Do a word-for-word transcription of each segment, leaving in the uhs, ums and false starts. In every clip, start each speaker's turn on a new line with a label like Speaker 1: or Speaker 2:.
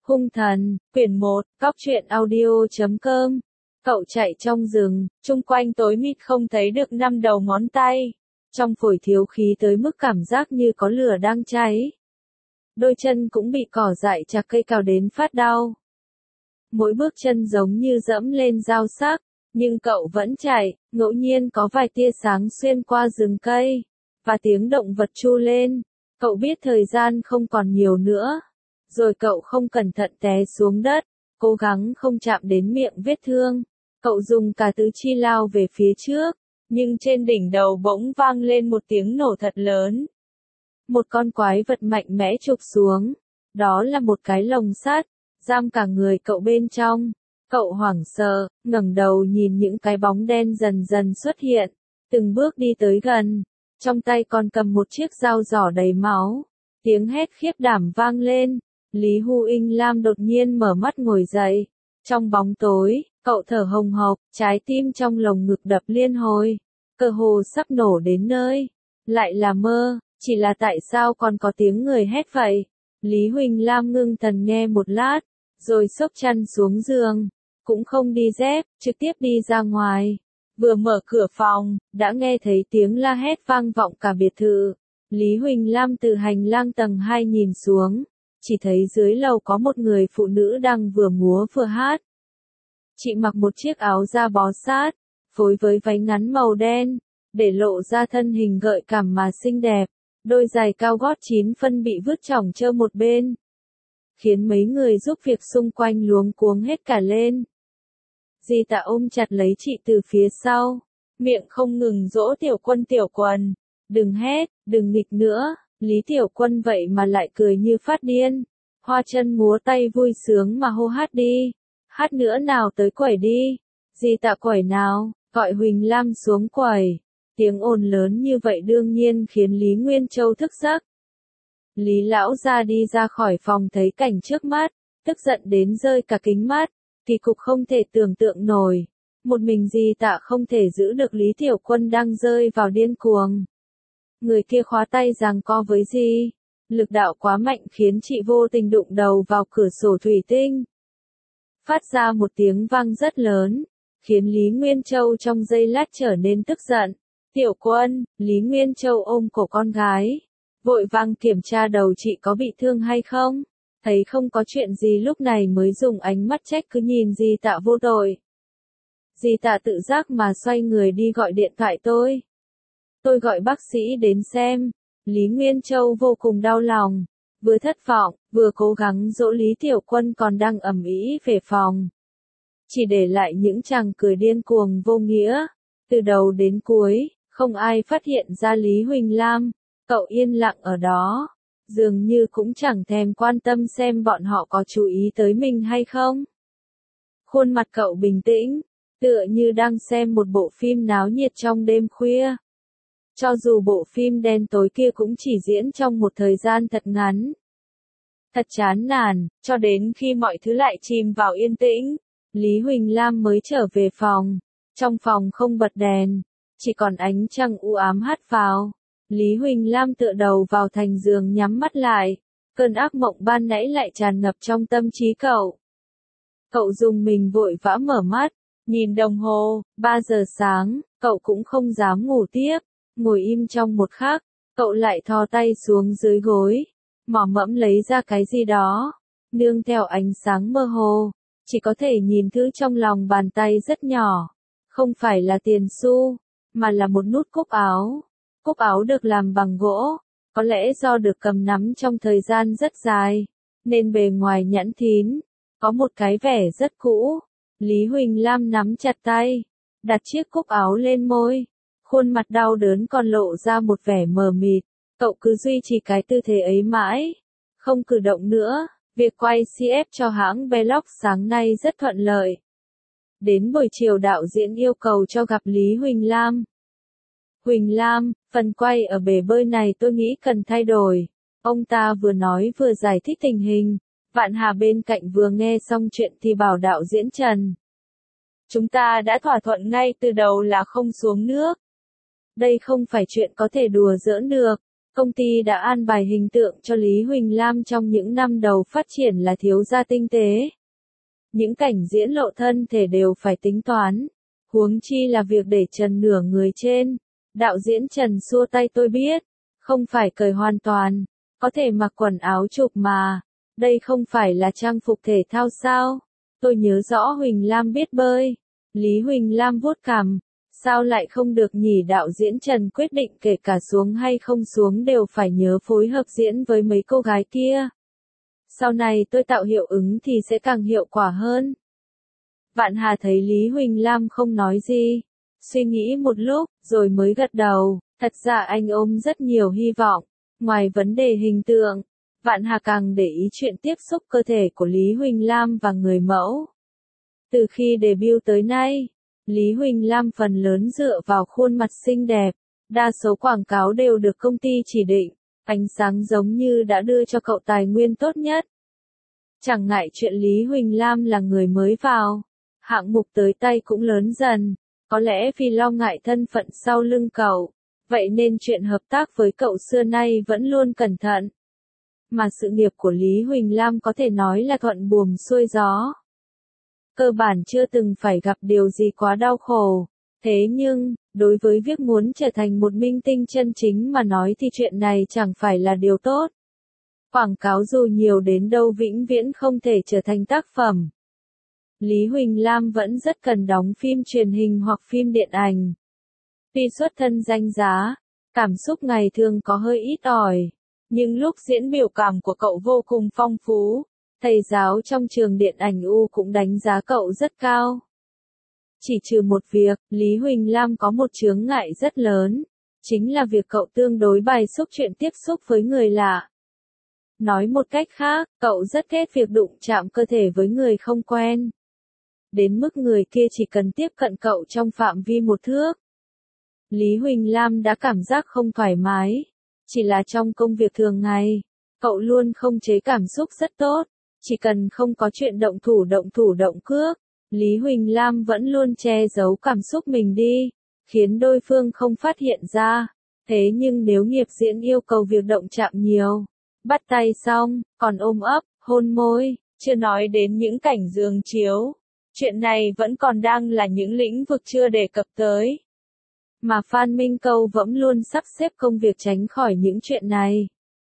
Speaker 1: Hung thần, quyển một, cóc truyện audio chấm com. Cậu chạy trong rừng, chung quanh tối mịt không thấy được năm đầu ngón tay. Trong phổi thiếu khí tới mức cảm giác như có lửa đang cháy. Đôi chân cũng bị cỏ dại chặt cây cào đến phát đau. Mỗi bước chân giống như dẫm lên dao sắc, nhưng cậu vẫn chạy, ngẫu nhiên có vài tia sáng xuyên qua rừng cây, và tiếng động vật tru lên. Cậu biết thời gian không còn nhiều nữa. Rồi cậu không cẩn thận té xuống đất, cố gắng không chạm đến miệng vết thương. Cậu dùng cả tứ chi lao về phía trước, nhưng trên đỉnh đầu bỗng vang lên một tiếng nổ thật lớn. Một con quái vật mạnh mẽ chụp xuống, đó là một cái lồng sắt, giam cả người cậu bên trong. Cậu hoảng sợ, ngẩng đầu nhìn những cái bóng đen dần dần xuất hiện, từng bước đi tới gần, trong tay còn cầm một chiếc dao giỏ đầy máu. Tiếng hét khiếp đảm vang lên. Lý Hu Inh Lam đột nhiên mở mắt ngồi dậy. Trong bóng tối, cậu thở hồng hộc, trái tim trong lồng ngực đập liên hồi. Cơ hồ sắp nổ đến nơi. Lại là mơ, chỉ là tại sao còn có tiếng người hét vậy? Lý Huỳnh Lam ngưng thần nghe một lát, rồi xốc chăn xuống giường. Cũng không đi dép, trực tiếp đi ra ngoài. Vừa mở cửa phòng, đã nghe thấy tiếng la hét vang vọng cả biệt thự. Lý Huỳnh Lam từ hành lang tầng hai nhìn xuống. Chỉ thấy dưới lầu có một người phụ nữ đang vừa múa vừa hát. Chị mặc một chiếc áo da bó sát, phối với váy ngắn màu đen, để lộ ra thân hình gợi cảm mà xinh đẹp. Đôi giày cao gót chín phân bị vứt chỏng trơ một bên, khiến mấy người giúp việc xung quanh luống cuống hết cả lên. Di Tạ ôm chặt lấy chị từ phía sau, miệng không ngừng dỗ Tiểu Quân Tiểu Quần. Đừng hét, đừng nghịch nữa. Lý Tiểu Quân vậy mà lại cười như phát điên. Hoa chân múa tay vui sướng mà hô hát đi. Hát nữa nào, tới quẩy đi. Di Tạ quẩy nào, gọi Huỳnh Lam xuống quẩy. Tiếng ồn lớn như vậy đương nhiên khiến Lý Nguyên Châu thức giấc. Lý lão ra đi ra khỏi phòng thấy cảnh trước mắt, tức giận đến rơi cả kính mắt. Kỳ cục không thể tưởng tượng nổi. Một mình Di Tạ không thể giữ được Lý Tiểu Quân đang rơi vào điên cuồng. Người kia khóa tay giằng co với Di. Lực đạo quá mạnh khiến chị vô tình đụng đầu vào cửa sổ thủy tinh. Phát ra một tiếng vang rất lớn, khiến Lý Nguyên Châu trong giây lát trở nên tức giận. Tiểu Quân, Lý Nguyên Châu ôm cổ con gái, vội vàng kiểm tra đầu chị có bị thương hay không. Thấy không có chuyện gì lúc này mới dùng ánh mắt trách cứ nhìn Di Tạ vô tội. Di Tạ tự giác mà xoay người đi gọi điện thoại tôi. Tôi gọi bác sĩ đến xem. Lý Nguyên Châu vô cùng đau lòng, vừa thất vọng, vừa cố gắng dỗ Lý Tiểu Quân còn đang ầm ĩ về phòng. Chỉ để lại những chàng cười điên cuồng vô nghĩa. Từ đầu đến cuối, không ai phát hiện ra Lý Huỳnh Lam. Cậu yên lặng ở đó, dường như cũng chẳng thèm quan tâm xem bọn họ có chú ý tới mình hay không. Khuôn mặt cậu bình tĩnh, tựa như đang xem một bộ phim náo nhiệt trong đêm khuya. Cho dù bộ phim đen tối kia cũng chỉ diễn trong một thời gian thật ngắn. Thật chán nản, cho đến khi mọi thứ lại chìm vào yên tĩnh, Lý Huỳnh Lam mới trở về phòng. Trong phòng không bật đèn, chỉ còn ánh trăng u ám hắt vào. Lý Huỳnh Lam tựa đầu vào thành giường nhắm mắt lại. Cơn ác mộng ban nãy lại tràn ngập trong tâm trí cậu. Cậu dùng mình vội vã mở mắt, nhìn đồng hồ, ba giờ sáng, cậu cũng không dám ngủ tiếp. Ngồi im trong một khắc, cậu lại thò tay xuống dưới gối, mò mẫm lấy ra cái gì đó, nương theo ánh sáng mơ hồ, chỉ có thể nhìn thứ trong lòng bàn tay rất nhỏ, không phải là tiền xu, mà là một nút cúc áo. Cúc áo được làm bằng gỗ, có lẽ do được cầm nắm trong thời gian rất dài, nên bề ngoài nhẵn thín, có một cái vẻ rất cũ. Lý Huỳnh Lam nắm chặt tay, đặt chiếc cúc áo lên môi. Khuôn mặt đau đớn còn lộ ra một vẻ mờ mịt. Cậu cứ duy trì cái tư thế ấy mãi, không cử động nữa. Việc quay xê ép cho hãng Vlog sáng nay rất thuận lợi. Đến buổi chiều đạo diễn yêu cầu cho gặp Lý Huỳnh Lam. Huỳnh Lam, phần quay ở bể bơi này tôi nghĩ cần thay đổi. Ông ta vừa nói vừa giải thích tình hình. Vạn Hà bên cạnh vừa nghe xong chuyện thì bảo đạo diễn Trần. Chúng ta đã thỏa thuận ngay từ đầu là không xuống nước. Đây không phải chuyện có thể đùa giỡn được. Công ty đã an bài hình tượng cho Lý Huỳnh Lam trong những năm đầu phát triển là thiếu gia tinh tế. Những cảnh diễn lộ thân thể đều phải tính toán, huống chi là việc để trần nửa người trên. Đạo diễn Trần xua tay tôi biết, không phải cởi hoàn toàn, có thể mặc quần áo chụp mà, đây không phải là trang phục thể thao sao? Tôi nhớ rõ Huỳnh Lam biết bơi. Lý Huỳnh Lam vuốt cằm, sao lại không được nhỉ? Đạo diễn Trần quyết định kể cả xuống hay không xuống đều phải nhớ phối hợp diễn với mấy cô gái kia. Sau này tôi tạo hiệu ứng thì sẽ càng hiệu quả hơn. Vạn Hà thấy Lý Huỳnh Lam không nói gì, suy nghĩ một lúc, rồi mới gật đầu, thật ra anh ôm rất nhiều hy vọng, ngoài vấn đề hình tượng, Vạn Hà càng để ý chuyện tiếp xúc cơ thể của Lý Huỳnh Lam và người mẫu. Từ khi debut tới nay, Lý Huỳnh Lam phần lớn dựa vào khuôn mặt xinh đẹp, đa số quảng cáo đều được công ty chỉ định, ánh sáng giống như đã đưa cho cậu tài nguyên tốt nhất. Chẳng ngại chuyện Lý Huỳnh Lam là người mới vào, hạng mục tới tay cũng lớn dần, có lẽ vì lo ngại thân phận sau lưng cậu, vậy nên chuyện hợp tác với cậu xưa nay vẫn luôn cẩn thận. Mà sự nghiệp của Lý Huỳnh Lam có thể nói là thuận buồm xuôi gió. Cơ bản chưa từng phải gặp điều gì quá đau khổ. Thế nhưng, đối với việc muốn trở thành một minh tinh chân chính mà nói thì chuyện này chẳng phải là điều tốt. Quảng cáo dù nhiều đến đâu vĩnh viễn không thể trở thành tác phẩm. Lý Huỳnh Lam vẫn rất cần đóng phim truyền hình hoặc phim điện ảnh. Tuy xuất thân danh giá, cảm xúc ngày thường có hơi ít ỏi, nhưng lúc diễn biểu cảm của cậu vô cùng phong phú. Thầy giáo trong trường điện ảnh U cũng đánh giá cậu rất cao. Chỉ trừ một việc, Lý Huỳnh Lam có một chướng ngại rất lớn, chính là việc cậu tương đối bài xúc chuyện tiếp xúc với người lạ. Nói một cách khác, cậu rất ghét việc đụng chạm cơ thể với người không quen. Đến mức người kia chỉ cần tiếp cận cậu trong phạm vi một thước. Lý Huỳnh Lam đã cảm giác không thoải mái. Chỉ là trong công việc thường ngày, cậu luôn không chế cảm xúc rất tốt. Chỉ cần không có chuyện động thủ động thủ động cước, Lý Huỳnh Lam vẫn luôn che giấu cảm xúc mình đi, khiến đối phương không phát hiện ra. Thế nhưng nếu nghiệp diễn yêu cầu việc động chạm nhiều, bắt tay xong, còn ôm ấp, hôn môi, chưa nói đến những cảnh giường chiếu. Chuyện này vẫn còn đang là những lĩnh vực chưa đề cập tới. Mà Phan Minh Câu vẫn luôn sắp xếp công việc tránh khỏi những chuyện này.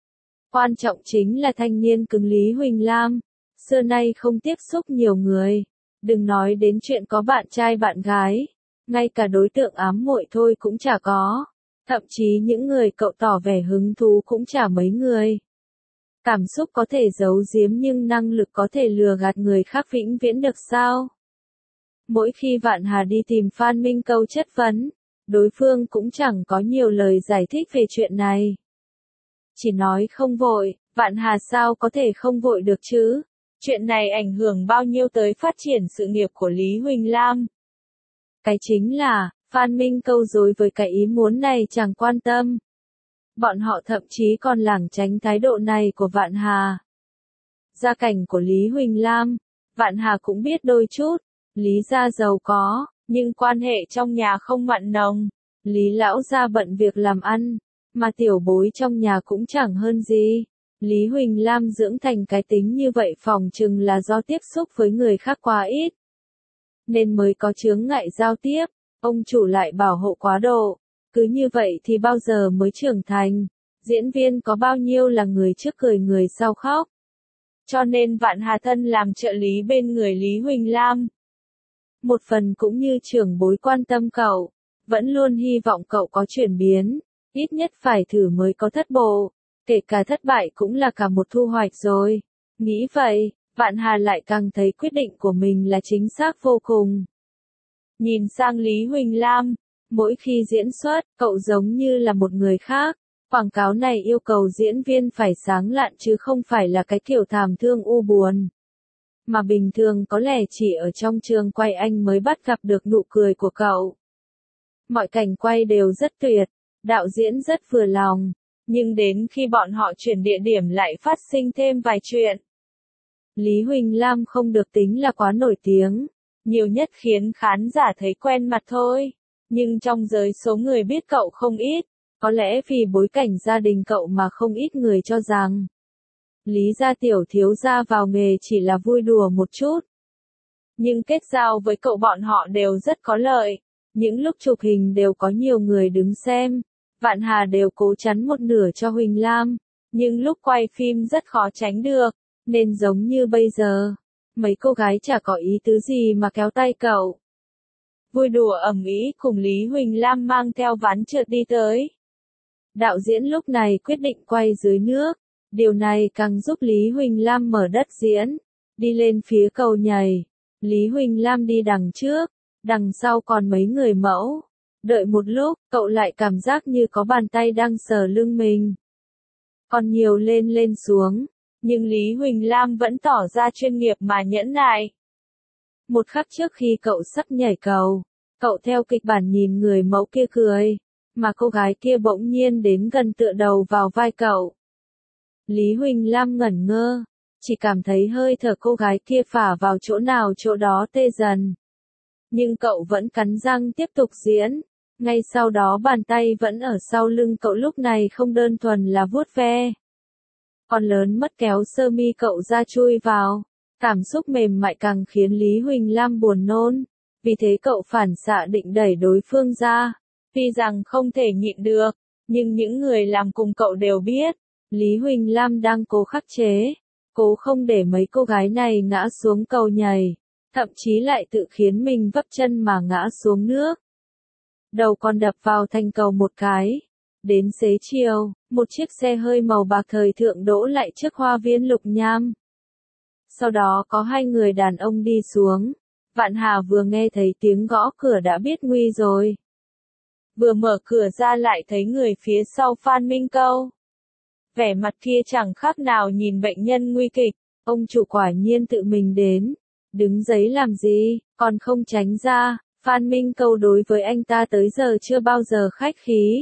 Speaker 1: Quan trọng chính là thanh niên cứng Lý Huỳnh Lam, xưa nay không tiếp xúc nhiều người, đừng nói đến chuyện có bạn trai bạn gái, ngay cả đối tượng ám muội thôi cũng chả có, thậm chí những người cậu tỏ vẻ hứng thú cũng chả mấy người. Cảm xúc có thể giấu giếm nhưng năng lực có thể lừa gạt người khác vĩnh viễn được sao? Mỗi khi Vạn Hà đi tìm Phan Minh Câu chất vấn, đối phương cũng chẳng có nhiều lời giải thích về chuyện này. Chỉ nói không vội, Vạn Hà sao có thể không vội được chứ? Chuyện này ảnh hưởng bao nhiêu tới phát triển sự nghiệp của Lý Huỳnh Lam? Cái chính là, Phan Minh Câu đối với cái ý muốn này chẳng quan tâm. Bọn họ thậm chí còn lảng tránh thái độ này của Vạn Hà. Gia cảnh của Lý Huỳnh Lam, Vạn Hà cũng biết đôi chút. Lý gia giàu có, nhưng quan hệ trong nhà không mặn nồng. Lý lão gia bận việc làm ăn, mà tiểu bối trong nhà cũng chẳng hơn gì. Lý Huỳnh Lam dưỡng thành cái tính như vậy phòng chừng là do tiếp xúc với người khác quá ít. Nên mới có chướng ngại giao tiếp, ông chủ lại bảo hộ quá độ. Cứ như vậy thì bao giờ mới trưởng thành? Diễn viên có bao nhiêu là người trước cười người sau khóc. Cho nên Vạn Hà thân làm trợ lý bên người Lý Huỳnh Lam. Một phần cũng như trưởng bối quan tâm cậu, vẫn luôn hy vọng cậu có chuyển biến, ít nhất phải thử mới có thất bộ, kể cả thất bại cũng là cả một thu hoạch rồi. Nghĩ vậy, Vạn Hà lại càng thấy quyết định của mình là chính xác vô cùng. Nhìn sang Lý Huỳnh Lam, mỗi khi diễn xuất, cậu giống như là một người khác. Quảng cáo này yêu cầu diễn viên phải sáng lạn chứ không phải là cái kiểu thảm thương u buồn. Mà bình thường có lẽ chỉ ở trong trường quay anh mới bắt gặp được nụ cười của cậu. Mọi cảnh quay đều rất tuyệt, đạo diễn rất vừa lòng, nhưng đến khi bọn họ chuyển địa điểm lại phát sinh thêm vài chuyện. Lý Huỳnh Lam không được tính là quá nổi tiếng, nhiều nhất khiến khán giả thấy quen mặt thôi, nhưng trong giới số người biết cậu không ít. Có lẽ vì bối cảnh gia đình cậu mà không ít người cho rằng Lý gia tiểu thiếu gia vào nghề chỉ là vui đùa một chút. Nhưng kết giao với cậu bọn họ đều rất có lợi. Những lúc chụp hình đều có nhiều người đứng xem. Vạn Hà đều cố chắn một nửa cho Huỳnh Lam. Nhưng lúc quay phim rất khó tránh được. Nên giống như bây giờ, mấy cô gái chả có ý tứ gì mà kéo tay cậu. Vui đùa ầm ĩ cùng Lý Huỳnh Lam mang theo ván trượt đi tới. Đạo diễn lúc này quyết định quay dưới nước. Điều này càng giúp Lý Huỳnh Lam mở đất diễn. Đi lên phía cầu nhảy. Lý Huỳnh Lam đi đằng trước. Đằng sau còn mấy người mẫu. Đợi một lúc, cậu lại cảm giác như có bàn tay đang sờ lưng mình. Còn nhiều lên lên xuống. Nhưng Lý Huỳnh Lam vẫn tỏ ra chuyên nghiệp mà nhẫn nại. Một khắc trước khi cậu sắp nhảy cầu, cậu theo kịch bản nhìn người mẫu kia cười. Mà cô gái kia bỗng nhiên đến gần tựa đầu vào vai cậu. Lý Huỳnh Lam ngẩn ngơ, chỉ cảm thấy hơi thở cô gái kia phả vào chỗ nào chỗ đó tê dần. Nhưng cậu vẫn cắn răng tiếp tục diễn. Ngay sau đó bàn tay vẫn ở sau lưng cậu lúc này không đơn thuần là vuốt ve. Còn lớn mất kéo sơ mi cậu ra chui vào. Cảm xúc mềm mại càng khiến Lý Huỳnh Lam buồn nôn. Vì thế cậu phản xạ định đẩy đối phương ra. Tuy rằng không thể nhịn được, nhưng những người làm cùng cậu đều biết. Lý Huỳnh Lam đang cố khắc chế. Cố không để mấy cô gái này ngã xuống cầu nhảy. Thậm chí lại tự khiến mình vấp chân mà ngã xuống nước. Đầu còn đập vào thành cầu một cái. Đến xế chiều, một chiếc xe hơi màu bạc thời thượng đỗ lại trước hoa viên Lục Nham. Sau đó có hai người đàn ông đi xuống. Vạn Hà vừa nghe thấy tiếng gõ cửa đã biết nguy rồi. Vừa mở cửa ra lại thấy người phía sau Phan Minh Câu. Vẻ mặt kia chẳng khác nào nhìn bệnh nhân nguy kịch. Ông chủ quả nhiên tự mình đến. Đứng giấy làm gì, còn không tránh ra. Phan Minh Câu đối với anh ta tới giờ chưa bao giờ khách khí.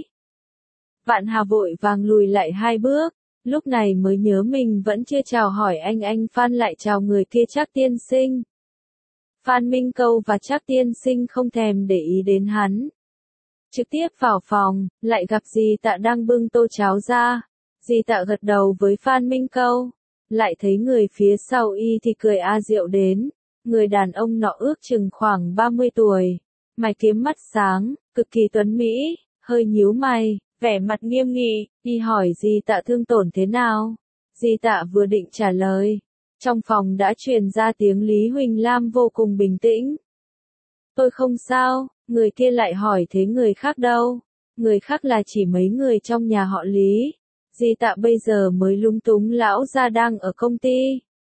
Speaker 1: Vạn Hà vội vàng lùi lại hai bước. Lúc này mới nhớ mình vẫn chưa chào hỏi anh anh Phan lại chào người kia Trác tiên sinh. Phan Minh Câu và Trác tiên sinh không thèm để ý đến hắn. Trực tiếp vào phòng, lại gặp dì Tạ đang bưng tô cháo ra. Dì Tạ gật đầu với Phan Minh Câu. Lại thấy người phía sau y thì cười a diệu đến. Người đàn ông nọ ước chừng khoảng ba mươi tuổi. Mày kiếm mắt sáng, cực kỳ tuấn mỹ, hơi nhíu mày, vẻ mặt nghiêm nghị, y hỏi dì Tạ thương tổn thế nào. Dì Tạ vừa định trả lời. Trong phòng đã truyền ra tiếng Lý Huỳnh Lam vô cùng bình tĩnh. Tôi không sao, người kia lại hỏi thế người khác đâu. Người khác là chỉ mấy người trong nhà họ Lý. Dì Tạ bây giờ mới lúng túng lão gia đang ở công ty.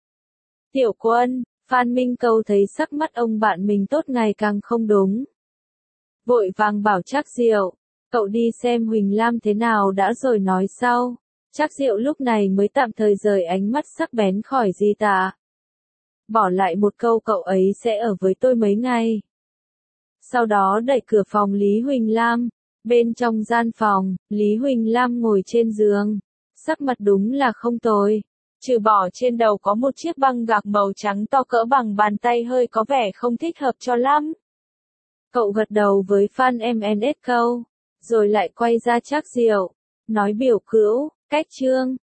Speaker 1: Tiểu Quân, Phan Minh Câu thấy sắc mắt ông bạn mình tốt ngày càng không đúng. Vội vàng bảo Trác Diệu, cậu đi xem Huỳnh Lam thế nào đã rồi nói sau. Trác Diệu lúc này mới tạm thời rời ánh mắt sắc bén khỏi Dì Tạ. Bỏ lại một câu cậu ấy sẽ ở với tôi mấy ngày. Sau đó đẩy cửa phòng Lý Huỳnh Lam. Bên trong gian phòng, Lý Huỳnh Lam ngồi trên giường. Sắc mặt đúng là không tồi. Trừ bỏ trên đầu có một chiếc băng gạc màu trắng to cỡ bằng bàn tay hơi có vẻ không thích hợp cho lắm. Cậu gật đầu với Phan em en ét Câu. Rồi lại quay ra Trác Diệu. Nói biểu cữu, cách trương,